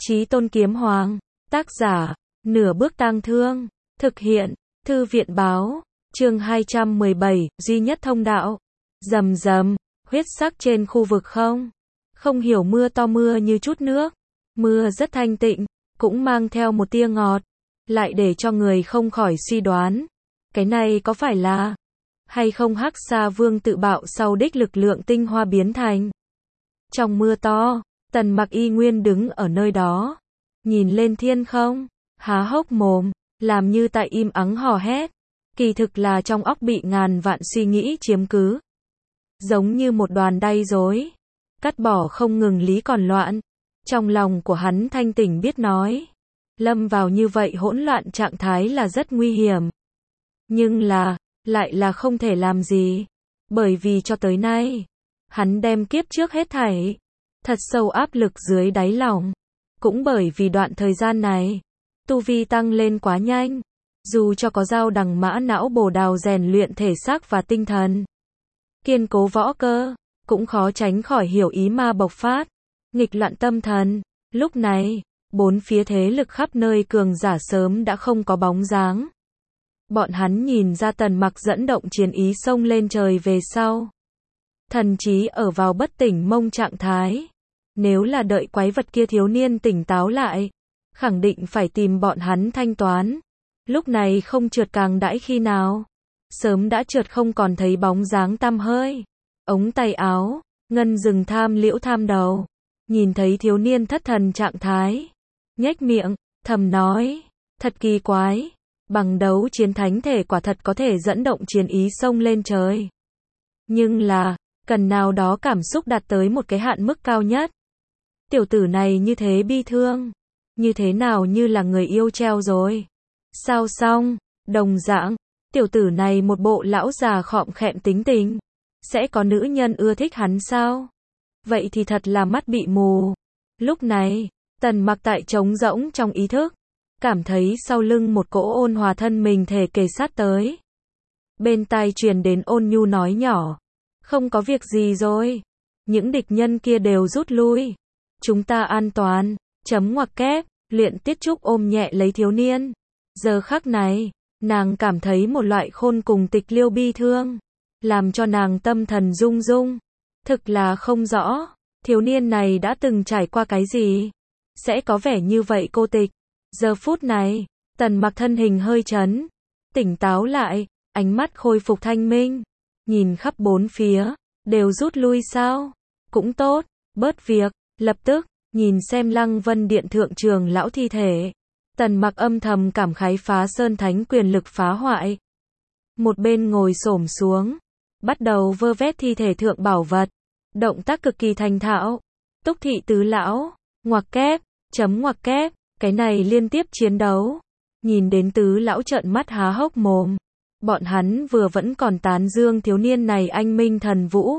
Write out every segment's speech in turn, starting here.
Chí Tôn Kiếm Hoàng, tác giả, Nửa Bước Tang Thương, thực hiện, Thư viện báo, chương 217, duy nhất thông đạo. Rầm rầm, huyết sắc trên khu vực không hiểu mưa to mưa như chút nước. Mưa rất thanh tịnh, cũng mang theo một tia ngọt, lại để cho người không khỏi suy đoán. Cái này có phải là hay không Hắc Sa Vương tự bạo sau đích lực lượng tinh hoa biến thành. Trong mưa to, Tần Mặc y nguyên đứng ở nơi đó, nhìn lên thiên không, há hốc mồm, làm như tại im ắng hò hét. Kỳ thực là trong óc bị ngàn vạn suy nghĩ chiếm cứ. Giống như một đoàn đay rối, cắt bỏ không ngừng lý còn loạn. Trong lòng của hắn thanh tỉnh biết nói, lâm vào như vậy hỗn loạn trạng thái là rất nguy hiểm. Nhưng lại là không thể làm gì. Bởi vì cho tới nay, hắn đem kiếp trước hết thảy, thật sâu áp lực dưới đáy lòng. Cũng bởi vì đoạn thời gian này, tu vi tăng lên quá nhanh. Dù cho có dao đằng mã não bổ đào rèn luyện thể xác và tinh thần, kiên cố võ cơ, cũng khó tránh khỏi hiểu ý ma bộc phát, nghịch loạn tâm thần. Lúc này, bốn phía thế lực khắp nơi cường giả sớm đã không có bóng dáng. Bọn hắn nhìn ra Tần Mặc dẫn động chiến ý xông lên trời về sau. Thần trí ở vào bất tỉnh mông trạng thái. Nếu là đợi quái vật kia thiếu niên tỉnh táo lại, khẳng định phải tìm bọn hắn thanh toán. Lúc này không trượt càng đãi khi nào. Sớm đã trượt không còn thấy bóng dáng tăm hơi. Ống tay áo, ngân rừng tham liễu tham đầu. Nhìn thấy thiếu niên thất thần trạng thái, nhếch miệng, thầm nói, thật kỳ quái. Bằng đấu chiến thánh thể quả thật có thể dẫn động chiến ý xông lên trời. Nhưng là, cần nào đó cảm xúc đạt tới một cái hạn mức cao nhất. Tiểu tử này như thế bi thương. Như thế nào như là người yêu treo rồi. Sao xong, đồng dạng, tiểu tử này một bộ lão già khọm khẹm tính tình. Sẽ có nữ nhân ưa thích hắn sao? Vậy thì thật là mắt bị mù. Lúc này, Tần Mặc tại trống rỗng trong ý thức, cảm thấy sau lưng một cỗ ôn hòa thân mình thể kề sát tới. Bên tai truyền đến ôn nhu nói nhỏ, không có việc gì rồi. Những địch nhân kia đều rút lui. Chúng ta an toàn. Chấm ngoặc kép, Luyện Tiết Trúc ôm nhẹ lấy thiếu niên. Giờ khắc này, nàng cảm thấy một loại khôn cùng tịch liêu bi thương, làm cho nàng tâm thần rung rung. Thực là không rõ, thiếu niên này đã từng trải qua cái gì, sẽ có vẻ như vậy cô tịch. Giờ phút này, Tần Mặc thân hình hơi chấn, tỉnh táo lại, ánh mắt khôi phục thanh minh, nhìn khắp bốn phía, đều rút lui sao? Cũng tốt, bớt việc. Lập tức, nhìn xem Lăng Vân Điện thượng trường lão thi thể, Tần Mặc âm thầm cảm khái phá sơn thánh quyền lực phá hoại. Một bên ngồi xổm xuống, bắt đầu vơ vét thi thể thượng bảo vật, động tác cực kỳ thành thạo. Túc thị tứ lão, ngoặc kép, chấm ngoặc kép, cái này liên tiếp chiến đấu, nhìn đến tứ lão trợn mắt há hốc mồm. Bọn hắn vừa vẫn còn tán dương thiếu niên này anh minh thần vũ,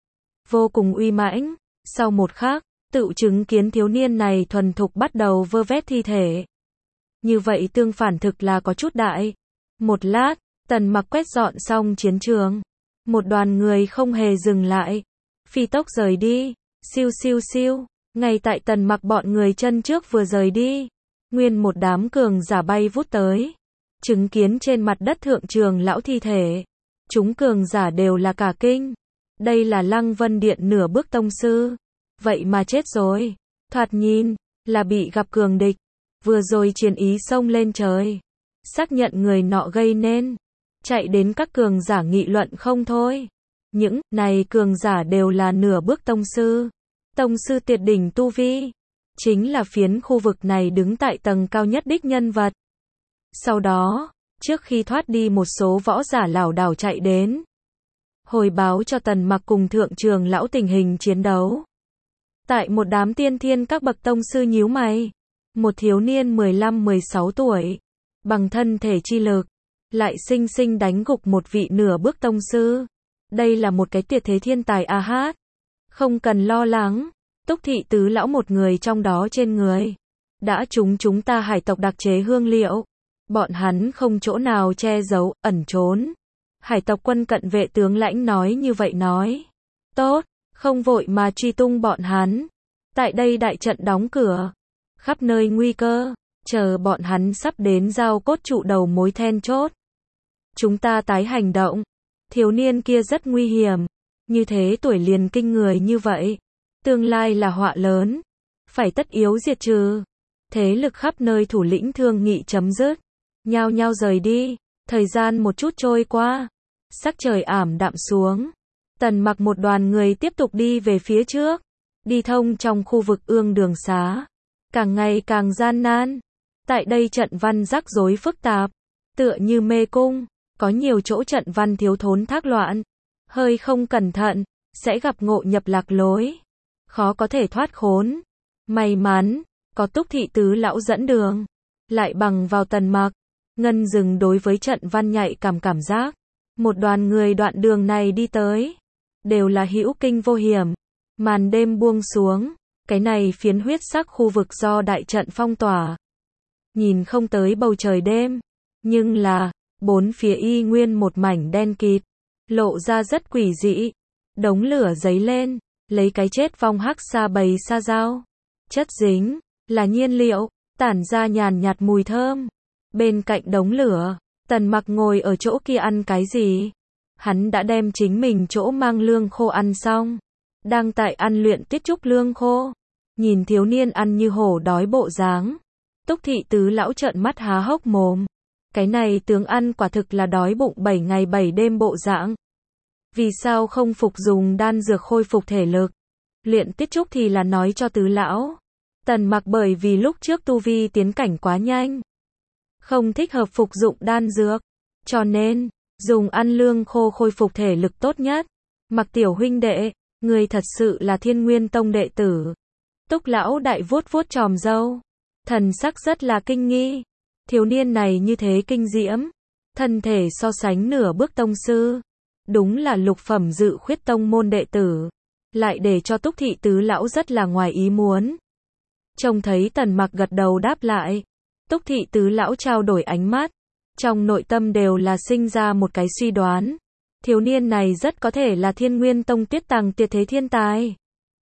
vô cùng uy mãnh, sau một khắc, tự chứng kiến thiếu niên này thuần thục bắt đầu vơ vét thi thể. Như vậy tương phản thực là có chút đại. Một lát, Tần Mặc quét dọn xong chiến trường, một đoàn người không hề dừng lại, phi tốc rời đi, siêu siêu siêu. Ngay tại Tần Mặc bọn người chân trước vừa rời đi, nguyên một đám cường giả bay vút tới, chứng kiến trên mặt đất thượng trường lão thi thể. Chúng cường giả đều là cả kinh. Đây là Lăng Vân Điện nửa bước tông sư, vậy mà chết rồi. Thoạt nhìn là bị gặp cường địch, vừa rồi chiến ý xông lên trời, xác nhận người nọ gây nên, chạy đến các cường giả nghị luận không thôi. Những này cường giả đều là nửa bước tông sư tuyệt đỉnh tu vi, chính là phiến khu vực này đứng tại tầng cao nhất đích nhân vật. Sau đó, trước khi thoát đi một số võ giả lảo đảo chạy đến, hồi báo cho Tần Mặc cùng thượng trường lão tình hình chiến đấu. Tại một đám tiên thiên các bậc tông sư nhíu mày, một thiếu niên 15-16 tuổi, bằng thân thể chi lực, lại sinh sinh đánh gục một vị nửa bước tông sư. Đây là một cái tuyệt thế thiên tài a hát. Không cần lo lắng, Túc thị tứ lão một người trong đó trên người đã trúng chúng ta hải tộc đặc chế hương liệu. Bọn hắn không chỗ nào che giấu, ẩn trốn. Hải tộc quân cận vệ tướng lãnh nói như vậy nói. Tốt, không vội mà truy tung bọn hắn. Tại đây đại trận đóng cửa, khắp nơi nguy cơ, chờ bọn hắn sắp đến giao cốt trụ đầu mối then chốt. Chúng ta tái hành động. Thiếu niên kia rất nguy hiểm, như thế tuổi liền kinh người như vậy, tương lai là họa lớn, phải tất yếu diệt trừ. Thế lực khắp nơi thủ lĩnh thương nghị chấm dứt, nhao nhao rời đi. Thời gian một chút trôi qua, sắc trời ảm đạm xuống. Tần Mặc một đoàn người tiếp tục đi về phía trước, đi thông trong khu vực ương đường xá, càng ngày càng gian nan. Tại đây trận văn rắc rối phức tạp, tựa như mê cung, có nhiều chỗ trận văn thiếu thốn thác loạn, hơi không cẩn thận, sẽ gặp ngộ nhập lạc lối, khó có thể thoát khốn. May mắn, có Túc Thị Tứ Lão dẫn đường, lại bằng vào Tần Mặc, Ngân Dừng đối với trận văn nhạy cảm giác. Một đoàn người đoạn đường này đi tới, đều là hữu kinh vô hiểm. Màn đêm buông xuống, cái này phiến huyết sắc khu vực do đại trận phong tỏa. Nhìn không tới bầu trời đêm, nhưng là, bốn phía y nguyên một mảnh đen kịt, lộ ra rất quỷ dị. Đống lửa giấy lên, lấy cái chết vong hắc sa bầy sa dao. Chất dính, là nhiên liệu, tản ra nhàn nhạt mùi thơm. Bên cạnh đống lửa, Tần Mặc ngồi ở chỗ kia ăn cái gì? Hắn đã đem chính mình chỗ mang lương khô ăn xong, đang tại ăn luyện tiết trúc lương khô. Nhìn thiếu niên ăn như hổ đói bộ dáng, Túc Thị Tứ Lão trợn mắt há hốc mồm. Cái này tướng ăn quả thực là đói bụng 7 ngày 7 đêm bộ dạng. Vì sao không phục dùng đan dược khôi phục thể lực? Luyện tiết trúc thì là nói cho Tứ Lão. Tần Mặc bởi vì lúc trước tu vi tiến cảnh quá nhanh, không thích hợp phục dụng đan dược, cho nên dùng ăn lương khô khôi phục thể lực tốt nhất. Mặc tiểu huynh đệ, người thật sự là Thiên Nguyên Tông đệ tử. Túc Lão đại vuốt vuốt chòm râu, thần sắc rất là kinh nghi. Thiếu niên này như thế kinh diễm, thân thể so sánh nửa bước tông sư, đúng là lục phẩm dự khuyết tông môn đệ tử, lại để cho Túc Thị Tứ Lão rất là ngoài ý muốn. Trông thấy Tần Mặc gật đầu đáp lại, Túc Thị Tứ Lão trao đổi ánh mắt, trong nội tâm đều là sinh ra một cái suy đoán. Thiếu niên này rất có thể là Thiên Nguyên Tông Tiết Tàng tuyệt thế thiên tài.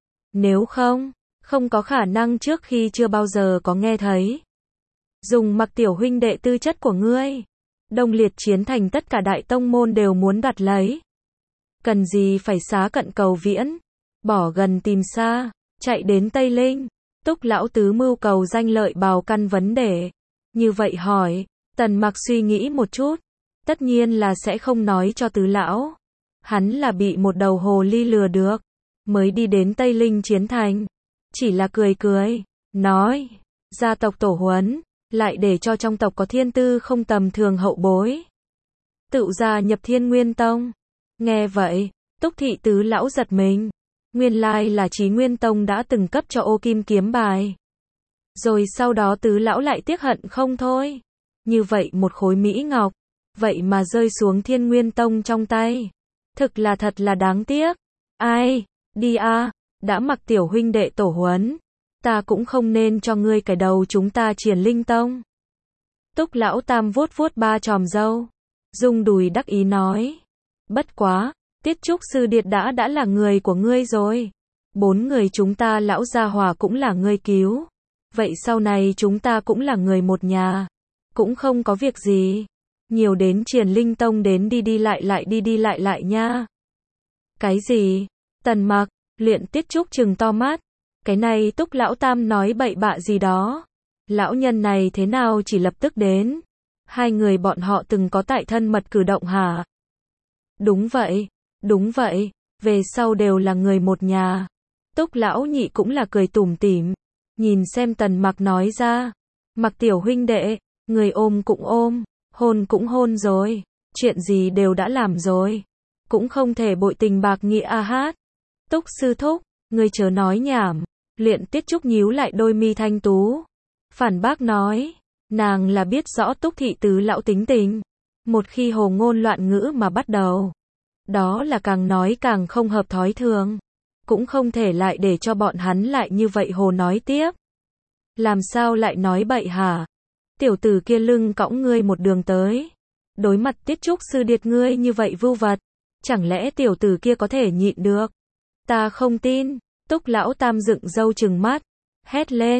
Nếu không có khả năng trước khi chưa bao giờ có nghe thấy. Dùng Mặc tiểu huynh đệ tư chất của ngươi, Đông Liệt chiến thành tất cả đại tông môn đều muốn đoạt lấy. Cần gì phải xá cận cầu viễn, bỏ gần tìm xa, chạy đến Tây Linh. Túc Lão tứ mưu cầu danh lợi bào căn vấn đề. Như vậy hỏi, Tần Mặc suy nghĩ một chút, tất nhiên là sẽ không nói cho Tứ Lão. Hắn là bị một đầu hồ ly lừa được, mới đi đến Tây Linh chiến thành. Chỉ là cười, nói, gia tộc tổ huấn, lại để cho trong tộc có thiên tư không tầm thường hậu bối. Tự gia nhập Thiên Nguyên Tông. Nghe vậy, Túc Thị Tứ Lão giật mình. Nguyên lai là Chí Nguyên Tông đã từng cấp cho ô kim kiếm bài. Rồi sau đó Tứ Lão lại tiếc hận không thôi. Như vậy một khối mỹ ngọc, vậy mà rơi xuống Thiên Nguyên Tông trong tay. Thực là thật là đáng tiếc. Ai, đi a, đã Mặc tiểu huynh đệ tổ huấn, ta cũng không nên cho ngươi cái đầu chúng ta Triển Linh Tông. Túc Lão tam vuốt vuốt ba chòm râu, rung đùi đắc ý nói. Bất quá, Tiết Trúc Sư Điệt đã là người của ngươi rồi. 4 người chúng ta lão gia hỏa cũng là ngươi cứu. Vậy sau này chúng ta cũng là người một nhà. Cũng không có việc gì. Nhiều đến Triển Linh Tông đến đi đi lại nha. Cái gì? Tần Mặc, Luyện Tiết Trúc trừng to mắt. Cái này Túc Lão tam nói bậy bạ gì đó. Lão nhân này thế nào chỉ lập tức đến? Hai người bọn họ từng có tại thân mật cử động hả? Đúng vậy, về sau đều là người một nhà. Túc Lão nhị cũng là cười tủm tỉm, nhìn xem Tần Mặc nói ra. Mặc tiểu huynh đệ, người ôm cũng ôm, hôn cũng hôn rồi, chuyện gì đều đã làm rồi, cũng không thể bội tình bạc nghĩa a hát. Túc sư thúc, người chớ nói nhảm. Luyện Tiết Trúc nhíu lại đôi mi thanh tú, phản bác nói, nàng là biết rõ Túc Thị Tứ Lão tính tình, một khi hồ ngôn loạn ngữ mà bắt đầu, đó là càng nói càng không hợp thói thường, cũng không thể lại để cho bọn hắn lại như vậy hồ nói tiếp. Làm sao lại nói bậy hả? Tiểu tử kia lưng cõng ngươi một đường tới, đối mặt Tiết Trúc Sư Điệt ngươi như vậy vưu vật, chẳng lẽ tiểu tử kia có thể nhịn được? Ta không tin. Túc Lão tam dựng râu trừng mắt, hét lên,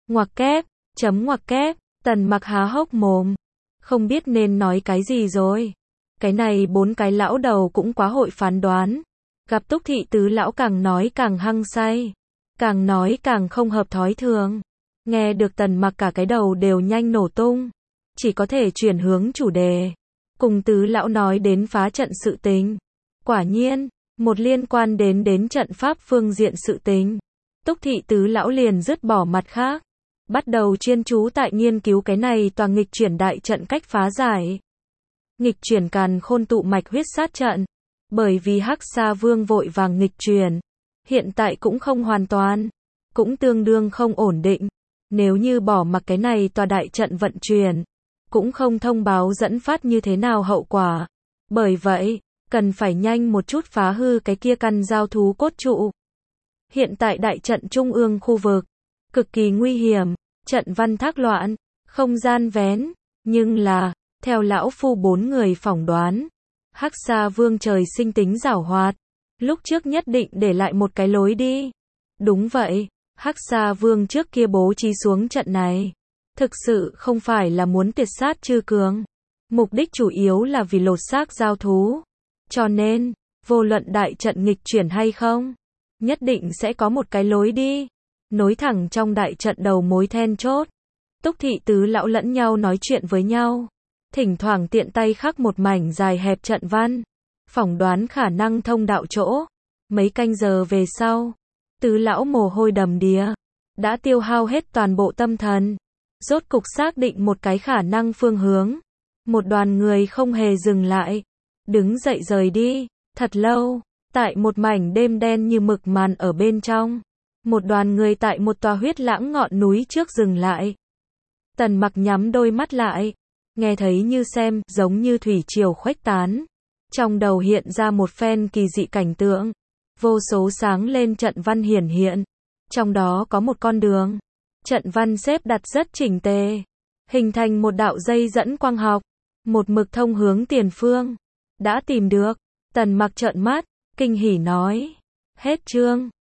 Ngoặc kép, ngoặc kép, Tần Mặc há hốc mồm, không biết nên nói cái gì rồi. Cái này 4 cái lão đầu cũng quá hội phán đoán. Gặp Túc Thị tứ lão càng nói càng hăng say, càng nói càng không hợp thói thường. Nghe được Tần Mặc cả cái đầu đều nhanh nổ tung, chỉ có thể chuyển hướng chủ đề, cùng tứ lão nói đến phá trận sự tình. Quả nhiên, một liên quan đến trận pháp phương diện sự tình. Túc Thị tứ lão liền dứt bỏ mặt khác, bắt đầu chuyên chú tại nghiên cứu cái này tòa nghịch chuyển đại trận cách phá giải. Nghịch chuyển càn khôn tụ mạch huyết sát trận, bởi vì Hắc Sa Vương vội vàng nghịch chuyển, hiện tại cũng không hoàn toàn, cũng tương đương không ổn định. Nếu như bỏ mặc cái này tòa đại trận vận chuyển, cũng không thông báo dẫn phát như thế nào hậu quả. Bởi vậy, cần phải nhanh một chút phá hư cái kia căn giao thú cốt trụ. Hiện tại đại trận trung ương khu vực, cực kỳ nguy hiểm, trận văn thác loạn, không gian vén, nhưng là, theo lão phu 4 người phỏng đoán, Hắc Sa Vương trời sinh tính giảo hoạt, lúc trước nhất định để lại một cái lối đi. Đúng vậy, Hắc Sa Vương trước kia bố trí xuống trận này, thực sự không phải là muốn tiệt sát Trư Cường, mục đích chủ yếu là vì lột xác giao thú. Cho nên, vô luận đại trận nghịch chuyển hay không, nhất định sẽ có một cái lối đi, nối thẳng trong đại trận đầu mối then chốt. Túc Thị tứ lão lẫn nhau nói chuyện với nhau, thỉnh thoảng tiện tay khắc một mảnh dài hẹp trận văn, phỏng đoán khả năng thông đạo chỗ. Mấy canh giờ về sau, tứ lão mồ hôi đầm đìa, đã tiêu hao hết toàn bộ tâm thần, rốt cục xác định một cái khả năng phương hướng. Một đoàn người không hề dừng lại, đứng dậy rời đi. Thật lâu, tại một mảnh đêm đen như mực màn ở bên trong, một đoàn người tại một tòa huyết lãng ngọn núi trước dừng lại. Tần Mặc nhắm đôi mắt lại, nghe thấy như xem, giống như thủy triều khuếch tán. Trong đầu hiện ra một phen kỳ dị cảnh tượng, vô số sáng lên trận văn hiển hiện. Trong đó có một con đường, trận văn xếp đặt rất chỉnh tề, hình thành một đạo dây dẫn quang học, một mực thông hướng tiền phương. Đã tìm được. Tần Mặc trợn mắt, kinh hỉ nói. Hết chương.